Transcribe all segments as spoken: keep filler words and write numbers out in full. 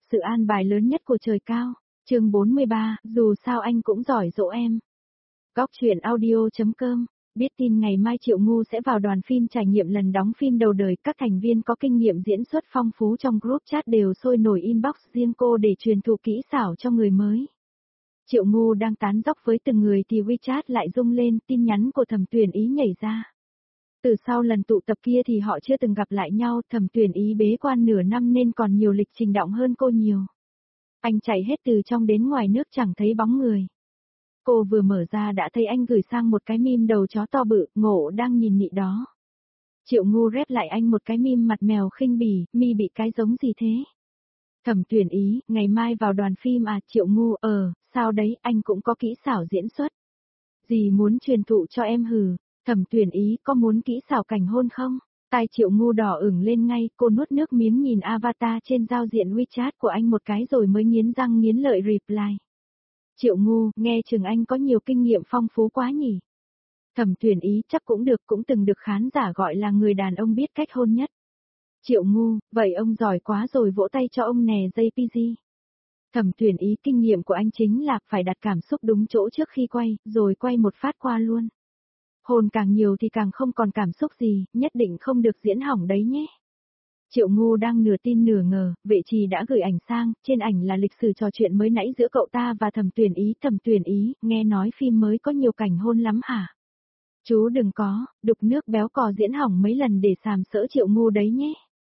sự an bài lớn nhất của trời cao. Chương bốn mươi ba, dù sao anh cũng giỏi dỗ em. Góc truyện audio chấm com. Biết tin ngày mai Triệu Ngu sẽ vào đoàn phim trải nghiệm lần đóng phim đầu đời, các thành viên có kinh nghiệm diễn xuất phong phú trong group chat đều sôi nổi inbox riêng cô để truyền thụ kỹ xảo cho người mới. Triệu Ngu đang tán dóc với từng người thì WeChat lại rung lên, tin nhắn của Thẩm Tuyển Ý nhảy ra. Từ sau lần tụ tập kia thì họ chưa từng gặp lại nhau, Thẩm Tuyển Ý bế quan nửa năm nên còn nhiều lịch trình động hơn cô nhiều. Anh chạy hết từ trong đến ngoài nước chẳng thấy bóng người. Cô vừa mở ra đã thấy anh gửi sang một cái meme đầu chó to bự, ngộ đang nhìn nị đó. Triệu Ngu rep lại anh một cái meme mặt mèo khinh bỉ, mi bị cái giống gì thế? Thẩm Tuyển Ý, ngày mai vào đoàn phim à? Triệu Ngu, ờ, sao đấy, anh cũng có kỹ xảo diễn xuất. Gì muốn truyền thụ cho em hừ? Thẩm Tuyển Ý, có muốn kỹ xảo cảnh hôn không? Tai Triệu Ngu đỏ ửng lên ngay, cô nuốt nước miếng nhìn avatar trên giao diện WeChat của anh một cái rồi mới nghiến răng nghiến lợi reply. Triệu Ngu, nghe chừng anh có nhiều kinh nghiệm phong phú quá nhỉ? Thẩm Tuyển Ý, chắc cũng được, cũng từng được khán giả gọi là người đàn ông biết cách hôn nhất. Triệu Ngu, vậy ông giỏi quá rồi, vỗ tay cho ông nè gi pê giê. Thẩm Tuyển Ý, kinh nghiệm của anh chính là phải đặt cảm xúc đúng chỗ trước khi quay, rồi quay một phát qua luôn. Hôn càng nhiều thì càng không còn cảm xúc gì, nhất định không được diễn hỏng đấy nhé. Triệu Ngu đang nửa tin nửa ngờ, vệ trì đã gửi ảnh sang, trên ảnh là lịch sử trò chuyện mới nãy giữa cậu ta và Thẩm Tuyển Ý. Thẩm Tuyển Ý, nghe nói phim mới có nhiều cảnh hôn lắm hả? Chú đừng có, đục nước béo cò diễn hỏng mấy lần để sàm sỡ Triệu Ngu đấy nhé.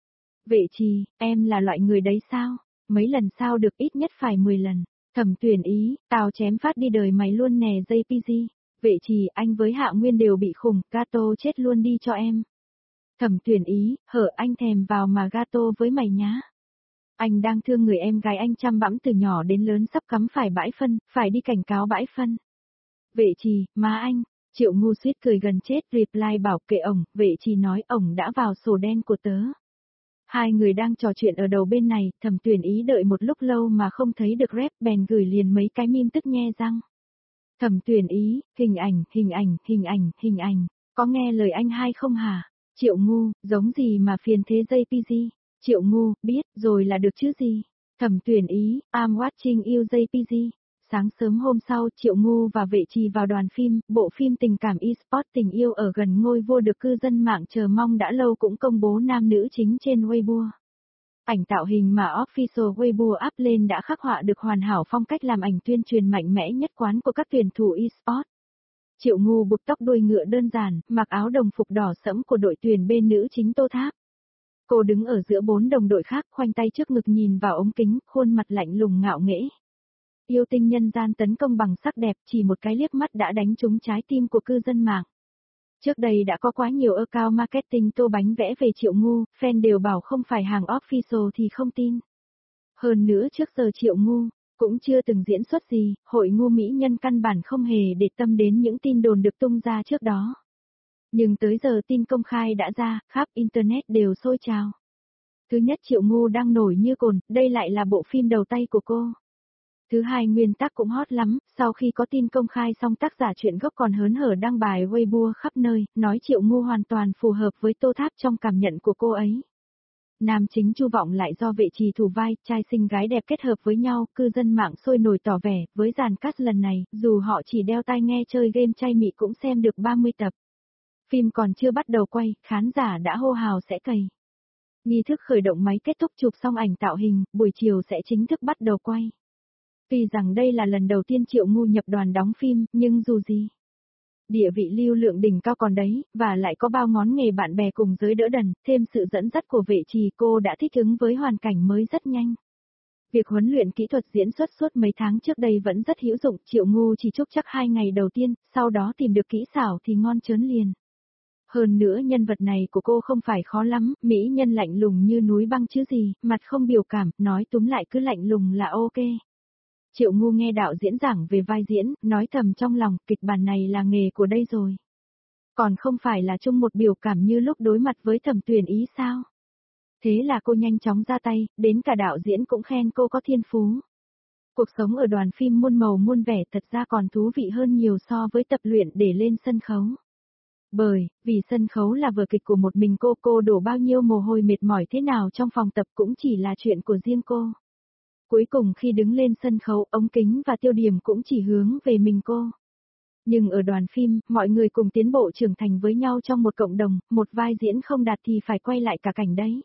Vệ trì, em là loại người đấy sao? Mấy lần sao được, ít nhất phải mười lần. Thẩm Tuyển Ý, tao chém phát đi đời mày luôn nè gi pê giê. Vệ trì, anh với Hạ Nguyên đều bị khùng, gato chết luôn đi cho em. Thẩm Tuyển Ý, hở anh thèm vào mà gato với mày nhá. Anh đang thương người em gái anh chăm bẵm từ nhỏ đến lớn sắp cắm phải bãi phân, phải đi cảnh cáo bãi phân. Vệ trì, má anh. Triệu Ngu suýt cười gần chết, reply bảo kệ ổng, vệ trì nói ổng đã vào sổ đen của tớ. Hai người đang trò chuyện ở đầu bên này, Thẩm Tuyển Ý đợi một lúc lâu mà không thấy được rep, bèn gửi liền mấy cái meme tức nhe răng. Thẩm Tuyển Ý, hình ảnh, hình ảnh, hình ảnh, hình ảnh, có nghe lời anh hay không hả? Triệu Ngu, giống gì mà phiền thế gi pê giê? Triệu Ngu, biết rồi là được chứ gì? Thẩm Tuyển Ý, I'm watching you gi pê giê. Sáng sớm hôm sau, Triệu Ngu và vệ trì vào đoàn phim, bộ phim tình cảm e-sport tình yêu ở gần ngôi vua được cư dân mạng chờ mong đã lâu cũng công bố nam nữ chính trên Weibo. Ảnh tạo hình mà official Weibo up lên đã khắc họa được hoàn hảo phong cách làm ảnh tuyên truyền mạnh mẽ nhất quán của các tuyển thủ e-sport. Triệu Ngu buộc tóc đuôi ngựa đơn giản, mặc áo đồng phục đỏ sẫm của đội tuyển bên nữ chính Tô Tháp. Cô đứng ở giữa bốn đồng đội khác, khoanh tay trước ngực nhìn vào ống kính, khuôn mặt lạnh lùng ngạo nghễ. Yêu tinh nhân gian tấn công bằng sắc đẹp, chỉ một cái liếc mắt đã đánh trúng trái tim của cư dân mạng. Trước đây đã có quá nhiều account marketing tô bánh vẽ về Triệu Ngu, fan đều bảo không phải hàng official thì không tin. Hơn nữa trước giờ Triệu Ngu cũng chưa từng diễn xuất gì, hội ngu mỹ nhân căn bản không hề để tâm đến những tin đồn được tung ra trước đó. Nhưng tới giờ tin công khai đã ra, khắp internet đều sôi trào. Thứ nhất, Triệu Ngu đang nổi như cồn, đây lại là bộ phim đầu tay của cô. Thứ hai, nguyên tác cũng hot lắm, sau khi có tin công khai xong tác giả truyện gốc còn hớn hở đăng bài Weibo khắp nơi, nói Triệu Ngu hoàn toàn phù hợp với Tô Tháp trong cảm nhận của cô ấy. Nam chính Chu Vọng lại do vệ trì thủ vai, trai xinh gái đẹp kết hợp với nhau, cư dân mạng sôi nổi tỏ vẻ, với dàn cast lần này, dù họ chỉ đeo tai nghe chơi game chay mị cũng xem được ba mươi tập. Phim còn chưa bắt đầu quay, khán giả đã hô hào sẽ cày. Nghi thức khởi động máy kết thúc chụp xong ảnh tạo hình, buổi chiều sẽ chính thức bắt đầu quay. Tuy rằng đây là lần đầu tiên Triệu Ngu nhập đoàn đóng phim, nhưng dù gì, địa vị lưu lượng đỉnh cao còn đấy, và lại có bao ngón nghề bạn bè cùng giới đỡ đần, thêm sự dẫn dắt của vệ trì, cô đã thích ứng với hoàn cảnh mới rất nhanh. Việc huấn luyện kỹ thuật diễn xuất suốt mấy tháng trước đây vẫn rất hữu dụng, Triệu Ngu chỉ chúc chắc hai ngày đầu tiên, sau đó tìm được kỹ xảo thì ngon chớn liền. Hơn nữa nhân vật này của cô không phải khó lắm, mỹ nhân lạnh lùng như núi băng chứ gì, mặt không biểu cảm, nói túm lại cứ lạnh lùng là ok. Triệu Ngu nghe đạo diễn giảng về vai diễn, nói thầm trong lòng, kịch bản này là nghề của đây rồi. Còn không phải là chung một biểu cảm như lúc đối mặt với Thẩm Tuyển Ý sao? Thế là cô nhanh chóng ra tay, đến cả đạo diễn cũng khen cô có thiên phú. Cuộc sống ở đoàn phim muôn màu muôn vẻ thật ra còn thú vị hơn nhiều so với tập luyện để lên sân khấu. Bởi, vì sân khấu là vở kịch của một mình cô, cô đổ bao nhiêu mồ hôi mệt mỏi thế nào trong phòng tập cũng chỉ là chuyện của riêng cô. Cuối cùng khi đứng lên sân khấu, ống kính và tiêu điểm cũng chỉ hướng về mình cô. Nhưng ở đoàn phim, mọi người cùng tiến bộ trưởng thành với nhau trong một cộng đồng, một vai diễn không đạt thì phải quay lại cả cảnh đấy.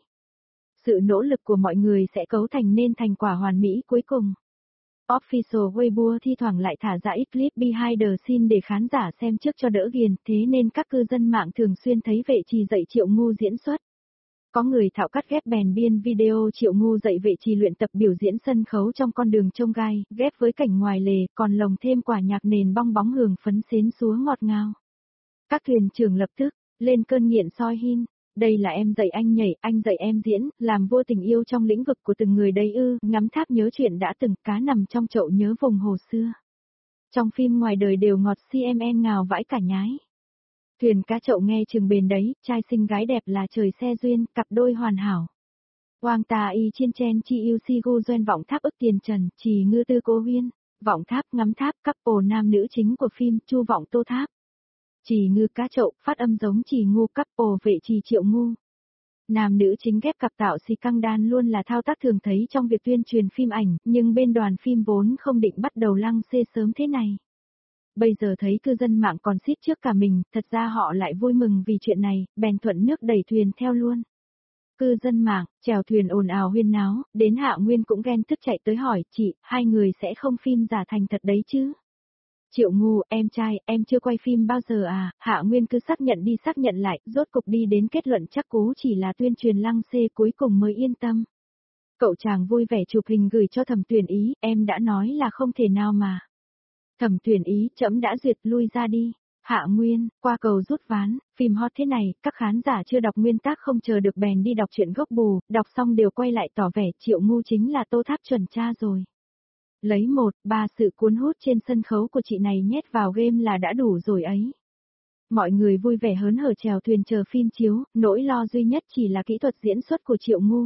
Sự nỗ lực của mọi người sẽ cấu thành nên thành quả hoàn mỹ cuối cùng. Official Weibo thi thoảng lại thả ra ít clip behind the scene để khán giả xem trước cho đỡ ghiền, thế nên các cư dân mạng thường xuyên thấy vệ trì dạy Triệu Ngu diễn xuất. Có người thạo cắt ghép bèn biên video Triệu Ngu dạy vệ trì luyện tập biểu diễn sân khấu trong con đường chông gai, ghép với cảnh ngoài lề, còn lồng thêm quả nhạc nền bong bóng hương phấn xến xúa ngọt ngào. Các thuyền trưởng lập tức lên cơn nghiện soi hin. Đây là em dạy anh nhảy, anh dạy em diễn, làm vua tình yêu trong lĩnh vực của từng người đấy ư, ngắm tháp nhớ chuyện đã từng, cá nằm trong chậu nhớ vùng hồ xưa. Trong phim ngoài đời đều ngọt xê em en ngào vãi cả nhái. Thuyền cá chậu nghe chừng bền đấy, trai xinh gái đẹp là trời xe duyên, cặp đôi hoàn hảo. Wang ta y chiên chen chi yêu si gu doen vọng tháp ức tiền trần, trì ngư tư cố huyên, vọng tháp ngắm tháp couple nam nữ chính của phim, chu vọng tô tháp. Trì ngư cá chậu, phát âm giống trì ngu couple vệ trì Triệu Ngu. Nam nữ chính ghép cặp tạo xì căng đan luôn là thao tác thường thấy trong việc tuyên truyền phim ảnh, nhưng bên đoàn phim vốn không định bắt đầu lăng xê sớm thế này. Bây giờ thấy cư dân mạng còn xít trước cả mình, thật ra họ lại vui mừng vì chuyện này, bèn thuận nước đẩy thuyền theo luôn. Cư dân mạng, chèo thuyền ồn ào huyên náo, đến Hạ Nguyên cũng ghen tức chạy tới hỏi, chị, hai người sẽ không phim giả thành thật đấy chứ? Triệu Ngu, em trai, em chưa quay phim bao giờ à? Hạ Nguyên cứ xác nhận đi xác nhận lại, rốt cục đi đến kết luận chắc cú chỉ là tuyên truyền lăng xê cuối cùng mới yên tâm. Cậu chàng vui vẻ chụp hình gửi cho Thẩm Tuyển Ý, em đã nói là không thể nào mà. Thẩm Tuyển Ý, trẫm đã duyệt, lui ra đi. Hạ Nguyên, qua cầu rút ván, phim hot thế này, các khán giả chưa đọc nguyên tác không chờ được bèn đi đọc truyện gốc bù, đọc xong đều quay lại tỏ vẻ Triệu Ngu chính là Tô Tháp chuẩn cha rồi. Lấy một, ba sự cuốn hút trên sân khấu của chị này nhét vào game là đã đủ rồi ấy. Mọi người vui vẻ hớn hở chèo thuyền chờ phim chiếu, nỗi lo duy nhất chỉ là kỹ thuật diễn xuất của Triệu Ngu.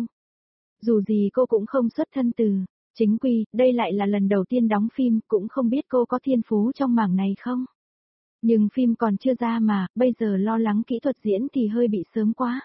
Dù gì cô cũng không xuất thân từ chính quy, đây lại là lần đầu tiên đóng phim, cũng không biết cô có thiên phú trong mảng này không. Nhưng phim còn chưa ra mà, bây giờ lo lắng kỹ thuật diễn thì hơi bị sớm quá.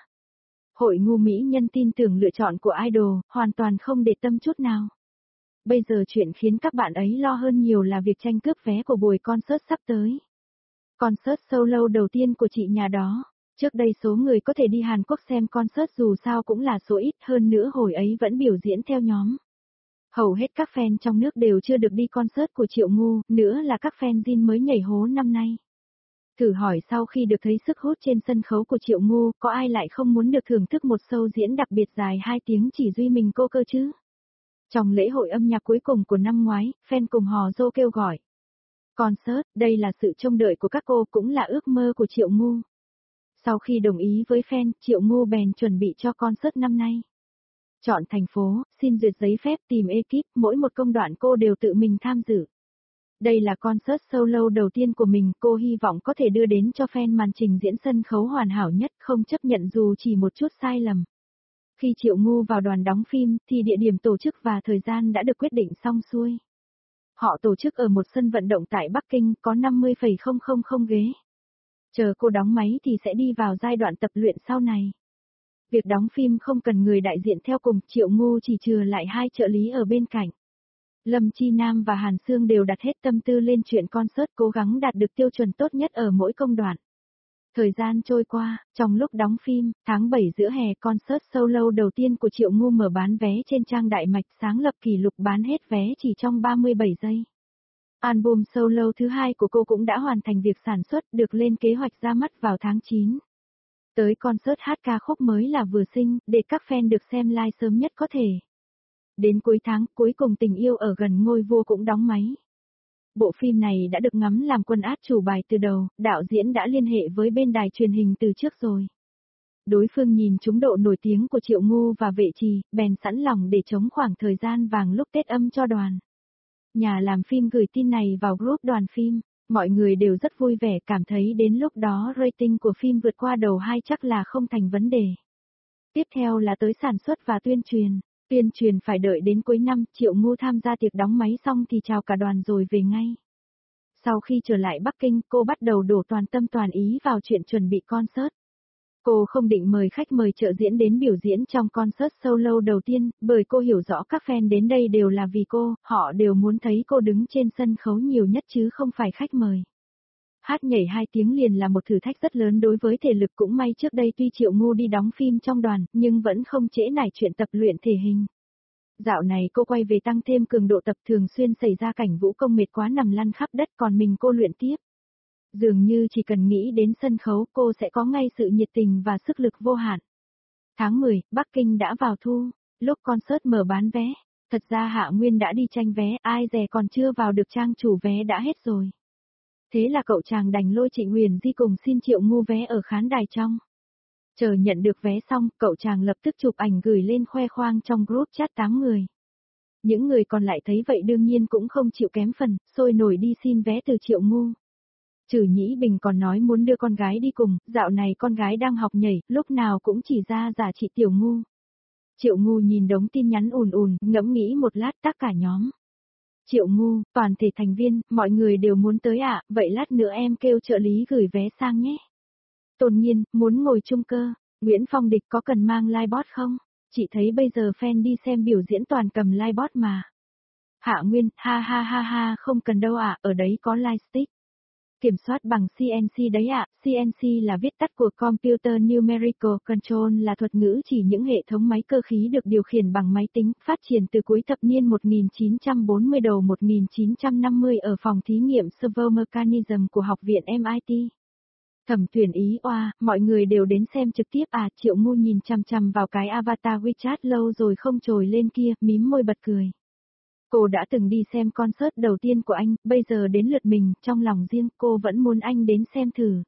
Hội ngu mỹ nhân tin tưởng lựa chọn của idol, hoàn toàn không để tâm chút nào. Bây giờ chuyện khiến các bạn ấy lo hơn nhiều là việc tranh cướp vé của buổi concert sắp tới. Concert solo đầu tiên của chị nhà đó. Trước đây số người có thể đi Hàn Quốc xem concert dù sao cũng là số ít, hơn nữa hồi ấy vẫn biểu diễn theo nhóm. Hầu hết các fan trong nước đều chưa được đi concert của Triệu Ngu, nữa là các fan Jin mới nhảy hố năm nay. Thử hỏi sau khi được thấy sức hút trên sân khấu của Triệu Ngu, có ai lại không muốn được thưởng thức một show diễn đặc biệt dài hai tiếng chỉ duy mình cô cơ chứ? Trong lễ hội âm nhạc cuối cùng của năm ngoái, fan cùng hò rô kêu gọi. Concert, đây là sự trông đợi của các cô cũng là ước mơ của Triệu Ngu. Sau khi đồng ý với fan, Triệu Ngu bèn chuẩn bị cho concert năm nay. Chọn thành phố, xin duyệt giấy phép, tìm ekip, mỗi một công đoạn cô đều tự mình tham dự. Đây là concert solo đầu tiên của mình, cô hy vọng có thể đưa đến cho fan màn trình diễn sân khấu hoàn hảo nhất, không chấp nhận dù chỉ một chút sai lầm. Khi Triệu Ngu vào đoàn đóng phim, thì địa điểm tổ chức và thời gian đã được quyết định xong xuôi. Họ tổ chức ở một sân vận động tại Bắc Kinh, có năm mươi phẩy không không không ghế. Chờ cô đóng máy thì sẽ đi vào giai đoạn tập luyện sau này. Việc đóng phim không cần người đại diện theo cùng, Triệu Ngu chỉ chừa lại hai trợ lý ở bên cạnh. Lâm Chi Nam và Hàn Sương đều đặt hết tâm tư lên chuyện concert, cố gắng đạt được tiêu chuẩn tốt nhất ở mỗi công đoạn. Thời gian trôi qua, trong lúc đóng phim, tháng bảy giữa hè, concert solo đầu tiên của Triệu Ngu mở bán vé trên trang Đại Mạch, sáng lập kỷ lục bán hết vé chỉ trong ba mươi bảy giây. Album solo thứ hai của cô cũng đã hoàn thành việc sản xuất, được lên kế hoạch ra mắt vào tháng chín. Tới concert hát ca khúc mới là Vừa Sinh, để các fan được xem live sớm nhất có thể. Đến cuối tháng, cuối cùng Tình Yêu ở Gần Ngôi Vua cũng đóng máy. Bộ phim này đã được ngắm làm quân át chủ bài từ đầu, đạo diễn đã liên hệ với bên đài truyền hình từ trước rồi. Đối phương nhìn trúng độ nổi tiếng của Triệu Ngu và Vệ Trì, bèn sẵn lòng để chống khoảng thời gian vàng lúc Tết âm cho đoàn. Nhà làm phim gửi tin này vào group đoàn phim, mọi người đều rất vui vẻ, cảm thấy đến lúc đó rating của phim vượt qua đầu hai chắc là không thành vấn đề. Tiếp theo là tới sản xuất và tuyên truyền. Tuyên truyền phải đợi đến cuối năm, Triệu Ngu tham gia tiệc đóng máy xong thì chào cả đoàn rồi về ngay. Sau khi trở lại Bắc Kinh, cô bắt đầu đổ toàn tâm toàn ý vào chuyện chuẩn bị concert. Cô không định mời khách mời trợ diễn đến biểu diễn trong concert solo đầu tiên, bởi cô hiểu rõ các fan đến đây đều là vì cô, họ đều muốn thấy cô đứng trên sân khấu nhiều nhất chứ không phải khách mời. Hát nhảy hai tiếng liền là một thử thách rất lớn đối với thể lực, cũng may trước đây tuy Triệu Ngu đi đóng phim trong đoàn, nhưng vẫn không trễ nải chuyện tập luyện thể hình. Dạo này cô quay về tăng thêm cường độ tập, thường xuyên xảy ra cảnh vũ công mệt quá nằm lăn khắp đất, còn mình cô luyện tiếp. Dường như chỉ cần nghĩ đến sân khấu cô sẽ có ngay sự nhiệt tình và sức lực vô hạn. Tháng mười, Bắc Kinh đã vào thu, lúc concert mở bán vé. Thật ra Hạ Nguyên đã đi tranh vé, ai dè còn chưa vào được trang chủ vé đã hết rồi. Thế là cậu chàng đành lôi Trịnh Huyền Di cùng xin Triệu Ngu vé ở khán đài trong. Chờ nhận được vé xong, cậu chàng lập tức chụp ảnh gửi lên khoe khoang trong group chat tám người. Những người còn lại thấy vậy đương nhiên cũng không chịu kém phần, sôi nổi đi xin vé từ Triệu Ngu. Trừ Nhĩ Bình còn nói muốn đưa con gái đi cùng, dạo này con gái đang học nhảy, lúc nào cũng chỉ ra giả chị Tiểu Ngu. Triệu Ngu nhìn đống tin nhắn ùn ùn, ngẫm nghĩ một lát tắt cả nhóm. Triệu Ngu, toàn thể thành viên, mọi người đều muốn tới ạ, à, vậy lát nữa em kêu trợ lý gửi vé sang nhé. Tôn Nhiên, muốn ngồi chung cơ. Nguyễn Phong Địch có cần mang livebot không? Chị thấy bây giờ fan đi xem biểu diễn toàn cầm livebot mà. Hạ Nguyên, ha ha ha ha, không cần đâu ạ, à, ở đấy có lightstick. Kiểm soát bằng xê en xê đấy ạ, à. xê en xê là viết tắt của Computer Numerical Control, là thuật ngữ chỉ những hệ thống máy cơ khí được điều khiển bằng máy tính, phát triển từ cuối thập niên một nghìn chín trăm bốn mươi đầu một nghìn chín trăm năm mươi ở phòng thí nghiệm Servo Mechanism của Học viện em i tê. Thẩm Tuyển Ý oa, mọi người đều đến xem trực tiếp à, Triệu Ngu nhìn chằm chằm vào cái avatar WeChat lâu rồi không trồi lên kia, mím môi bật cười. Cô đã từng đi xem concert đầu tiên của anh, bây giờ đến lượt mình, trong lòng riêng cô vẫn muốn anh đến xem thử.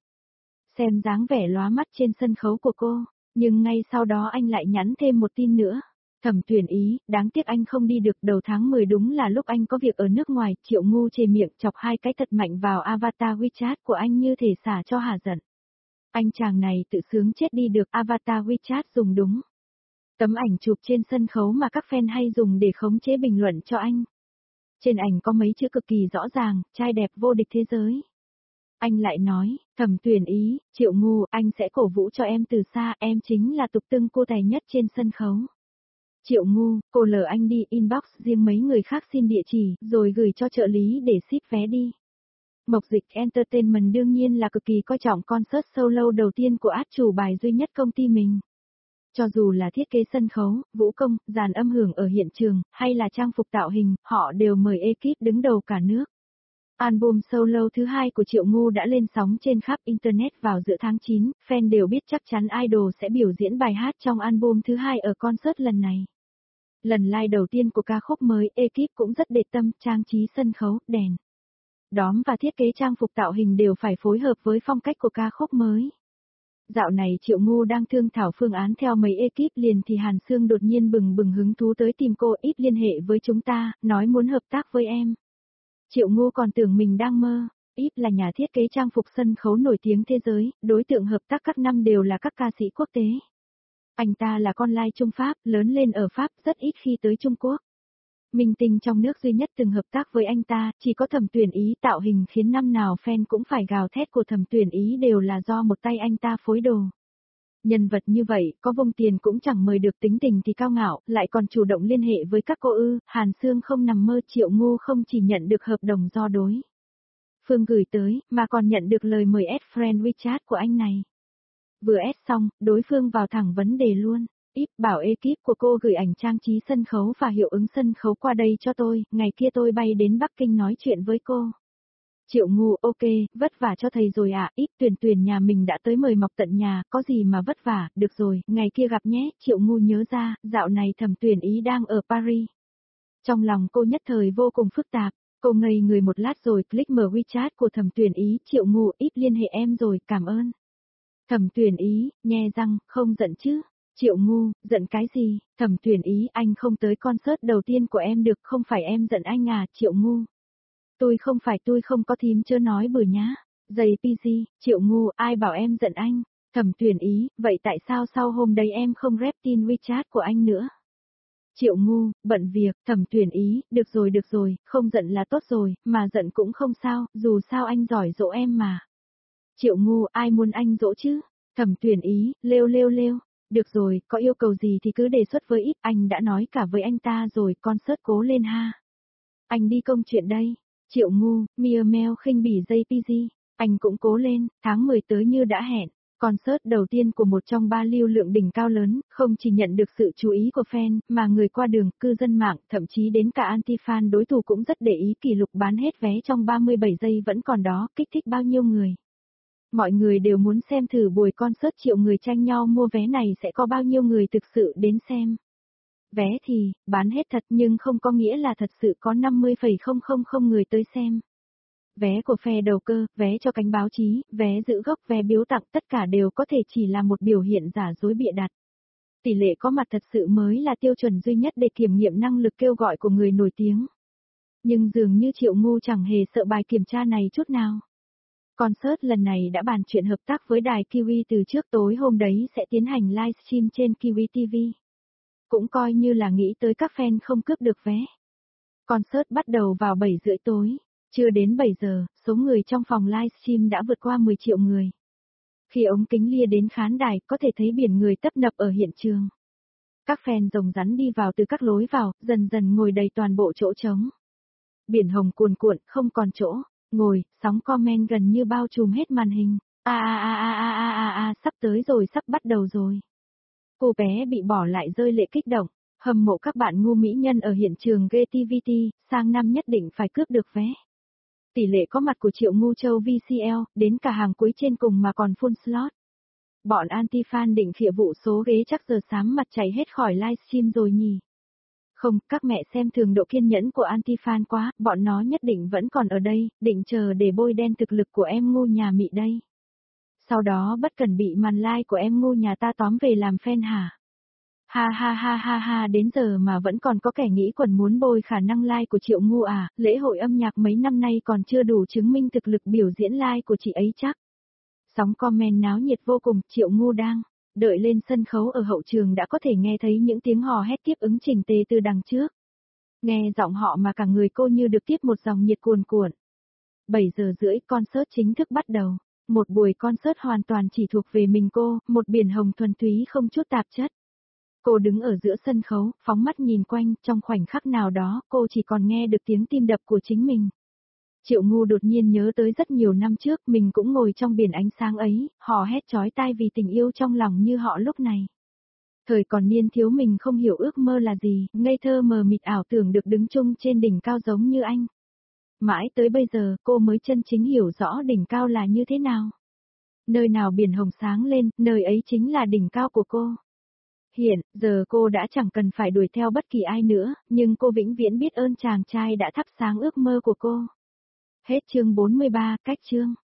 Xem dáng vẻ lóa mắt trên sân khấu của cô, nhưng ngay sau đó anh lại nhắn thêm một tin nữa. Thẩm Tuyển Ý, đáng tiếc anh không đi được, đầu tháng mười đúng là lúc anh có việc ở nước ngoài. Triệu Ngu chề miệng chọc hai cái thật mạnh vào avatar WeChat của anh như thể xả cho hả giận. Anh chàng này tự sướng chết đi được, avatar WeChat dùng đúng. Tấm ảnh chụp trên sân khấu mà các fan hay dùng để khống chế bình luận cho anh. Trên ảnh có mấy chữ cực kỳ rõ ràng, trai đẹp vô địch thế giới. Anh lại nói, Thẩm Tuyển Ý, Triệu Ngu, anh sẽ cổ vũ cho em từ xa, em chính là tục tưng cô tài nhất trên sân khấu. Triệu Ngu, cô lờ anh đi inbox riêng mấy người khác xin địa chỉ, rồi gửi cho trợ lý để ship vé đi. Mộc Dịch Entertainment đương nhiên là cực kỳ coi trọng concert solo đầu tiên của át chủ bài duy nhất công ty mình. Cho dù là thiết kế sân khấu, vũ công, dàn âm hưởng ở hiện trường, hay là trang phục tạo hình, họ đều mời ekip đứng đầu cả nước. Album solo thứ hai của Triệu Ngu đã lên sóng trên khắp Internet vào giữa tháng chín, fan đều biết chắc chắn idol sẽ biểu diễn bài hát trong album thứ hai ở concert lần này. Lần live đầu tiên của ca khúc mới, ekip cũng rất để tâm, trang trí sân khấu, đèn, đóm và thiết kế trang phục tạo hình đều phải phối hợp với phong cách của ca khúc mới. Dạo này Triệu Ngu đang thương thảo phương án theo mấy ekip liền thì Hàn Sương đột nhiên bừng bừng hứng thú tới tìm cô, ít liên hệ với chúng ta, nói muốn hợp tác với em. Triệu Ngu còn tưởng mình đang mơ, ít là nhà thiết kế trang phục sân khấu nổi tiếng thế giới, đối tượng hợp tác các năm đều là các ca sĩ quốc tế. Anh ta là con lai Trung Pháp, lớn lên ở Pháp, rất ít khi tới Trung Quốc. Minh tinh trong nước duy nhất từng hợp tác với anh ta, chỉ có Thẩm Tuyển Ý, tạo hình khiến năm nào fan cũng phải gào thét của Thẩm Tuyển Ý đều là do một tay anh ta phối đồ. Nhân vật như vậy, có vung tiền cũng chẳng mời được, tính tình thì cao ngạo, lại còn chủ động liên hệ với các cô ư, Hàn Sương không nằm mơ. Triệu Ngu không chỉ nhận được hợp đồng do đối phương gửi tới, mà còn nhận được lời mời add friend WeChat của anh này. Vừa add xong, đối phương vào thẳng vấn đề luôn. Íp bảo ekip của cô gửi ảnh trang trí sân khấu và hiệu ứng sân khấu qua đây cho tôi, ngày kia tôi bay đến Bắc Kinh nói chuyện với cô. Triệu Ngu, ok, vất vả cho thầy rồi ạ, à, Íp Tuyền Tuyền nhà mình đã tới mời mọc tận nhà, có gì mà vất vả, được rồi, ngày kia gặp nhé. Triệu Ngu nhớ ra, dạo này Thẩm Tuyển Ý đang ở Paris. Trong lòng cô nhất thời vô cùng phức tạp, cô ngây người một lát rồi click mở WeChat của Thẩm Tuyển Ý, Triệu Ngu, Íp liên hệ em rồi, cảm ơn. Thẩm Tuyển Ý, nhe răng, không giận chứ. Triệu Ngu, giận cái gì? Thẩm Tuyển Ý, anh không tới concert đầu tiên của em được, không phải em giận anh à? Triệu Ngu, tôi không phải, tôi không có thím chớ nói bừa nhá. Giày pê giê, Triệu Ngu, ai bảo em giận anh? Thẩm Tuyển Ý, vậy tại sao sau hôm đấy em không rep tin WeChat của anh nữa? Triệu Ngu, bận việc. Thẩm Tuyển Ý, được rồi được rồi, không giận là tốt rồi, mà giận cũng không sao, dù sao anh giỏi dỗ em mà. Triệu Ngu, ai muốn anh dỗ chứ? Thẩm Tuyển Ý, lêu lêu lêu. Được rồi, có yêu cầu gì thì cứ đề xuất với ít, anh đã nói cả với anh ta rồi, concert cố lên ha. Anh đi công chuyện đây. Triệu Ngu, Mia Mel khinh bỉ gi pê giê, anh cũng cố lên, tháng mười tới như đã hẹn. Concert đầu tiên của một trong ba lưu lượng đỉnh cao lớn, không chỉ nhận được sự chú ý của fan, mà người qua đường, cư dân mạng, thậm chí đến cả anti-fan đối thủ cũng rất để ý kỷ lục bán hết vé trong ba mươi bảy giây vẫn còn đó, kích thích bao nhiêu người. Mọi người đều muốn xem thử buổi concert triệu người tranh nhau mua vé này sẽ có bao nhiêu người thực sự đến xem. Vé thì, bán hết thật nhưng không có nghĩa là thật sự có năm mươi phẩy không không không người tới xem. Vé của phe đầu cơ, vé cho cánh báo chí, vé giữ gốc, vé biếu tặng tất cả đều có thể chỉ là một biểu hiện giả dối bịa đặt. Tỷ lệ có mặt thật sự mới là tiêu chuẩn duy nhất để kiểm nghiệm năng lực kêu gọi của người nổi tiếng. Nhưng dường như Triệu Ngu chẳng hề sợ bài kiểm tra này chút nào. Concert lần này đã bàn chuyện hợp tác với đài Kiwi từ trước, tối hôm đấy sẽ tiến hành livestream trên Kiwi ti vi. Cũng coi như là nghĩ tới các fan không cướp được vé. Concert bắt đầu vào bảy rưỡi tối. Chưa đến bảy giờ, số người trong phòng livestream đã vượt qua mười triệu người. Khi ống kính lia đến khán đài, có thể thấy biển người tấp nập ở hiện trường. Các fan rồng rắn đi vào từ các lối vào, dần dần ngồi đầy toàn bộ chỗ trống. Biển hồng cuồn cuộn, không còn chỗ ngồi, sóng comment gần như bao trùm hết màn hình. A a a a a a a a, sắp tới rồi, sắp bắt đầu rồi. Cô bé bị bỏ lại rơi lệ kích động, hâm mộ các bạn ngu mỹ nhân ở hiện trường ghê ti vi ti, sang năm nhất định phải cướp được vé. Tỷ lệ có mặt của Triệu Ngu Châu vê xê lờ, đến cả hàng cuối trên cùng mà còn full slot. Bọn anti-fan định khịa vụ số ghế chắc giờ sám mặt chảy hết khỏi livestream rồi nhỉ. Không, các mẹ xem thường độ kiên nhẫn của anti-fan quá, bọn nó nhất định vẫn còn ở đây, định chờ để bôi đen thực lực của em Ngu nhà Mị đây. Sau đó bất cần bị màn like của em Ngu nhà ta tóm về làm fan hả? Ha ha ha ha ha, đến giờ mà vẫn còn có kẻ nghĩ quẩn muốn bôi khả năng like của Triệu Ngu à, lễ hội âm nhạc mấy năm nay còn chưa đủ chứng minh thực lực biểu diễn like của chị ấy chắc. Sóng comment náo nhiệt vô cùng, Triệu Ngu đang đợi lên sân khấu ở hậu trường đã có thể nghe thấy những tiếng hò hét tiếp ứng chỉnh tề từ đằng trước. Nghe giọng họ mà cả người cô như được tiếp một dòng nhiệt cuồn cuộn. bảy giờ rưỡi concert chính thức bắt đầu. Một buổi concert hoàn toàn chỉ thuộc về mình cô, một biển hồng thuần túy không chút tạp chất. Cô đứng ở giữa sân khấu, phóng mắt nhìn quanh, trong khoảnh khắc nào đó, cô chỉ còn nghe được tiếng tim đập của chính mình. Triệu Ngu đột nhiên nhớ tới rất nhiều năm trước, mình cũng ngồi trong biển ánh sáng ấy, hò hét chói tai vì tình yêu trong lòng như họ lúc này. Thời còn niên thiếu mình không hiểu ước mơ là gì, ngây thơ mờ mịt ảo tưởng được đứng chung trên đỉnh cao giống như anh. Mãi tới bây giờ, cô mới chân chính hiểu rõ đỉnh cao là như thế nào. Nơi nào biển hồng sáng lên, nơi ấy chính là đỉnh cao của cô. Hiện, giờ cô đã chẳng cần phải đuổi theo bất kỳ ai nữa, nhưng cô vĩnh viễn biết ơn chàng trai đã thắp sáng ước mơ của cô. Hết chương bốn mươi ba, cách chương.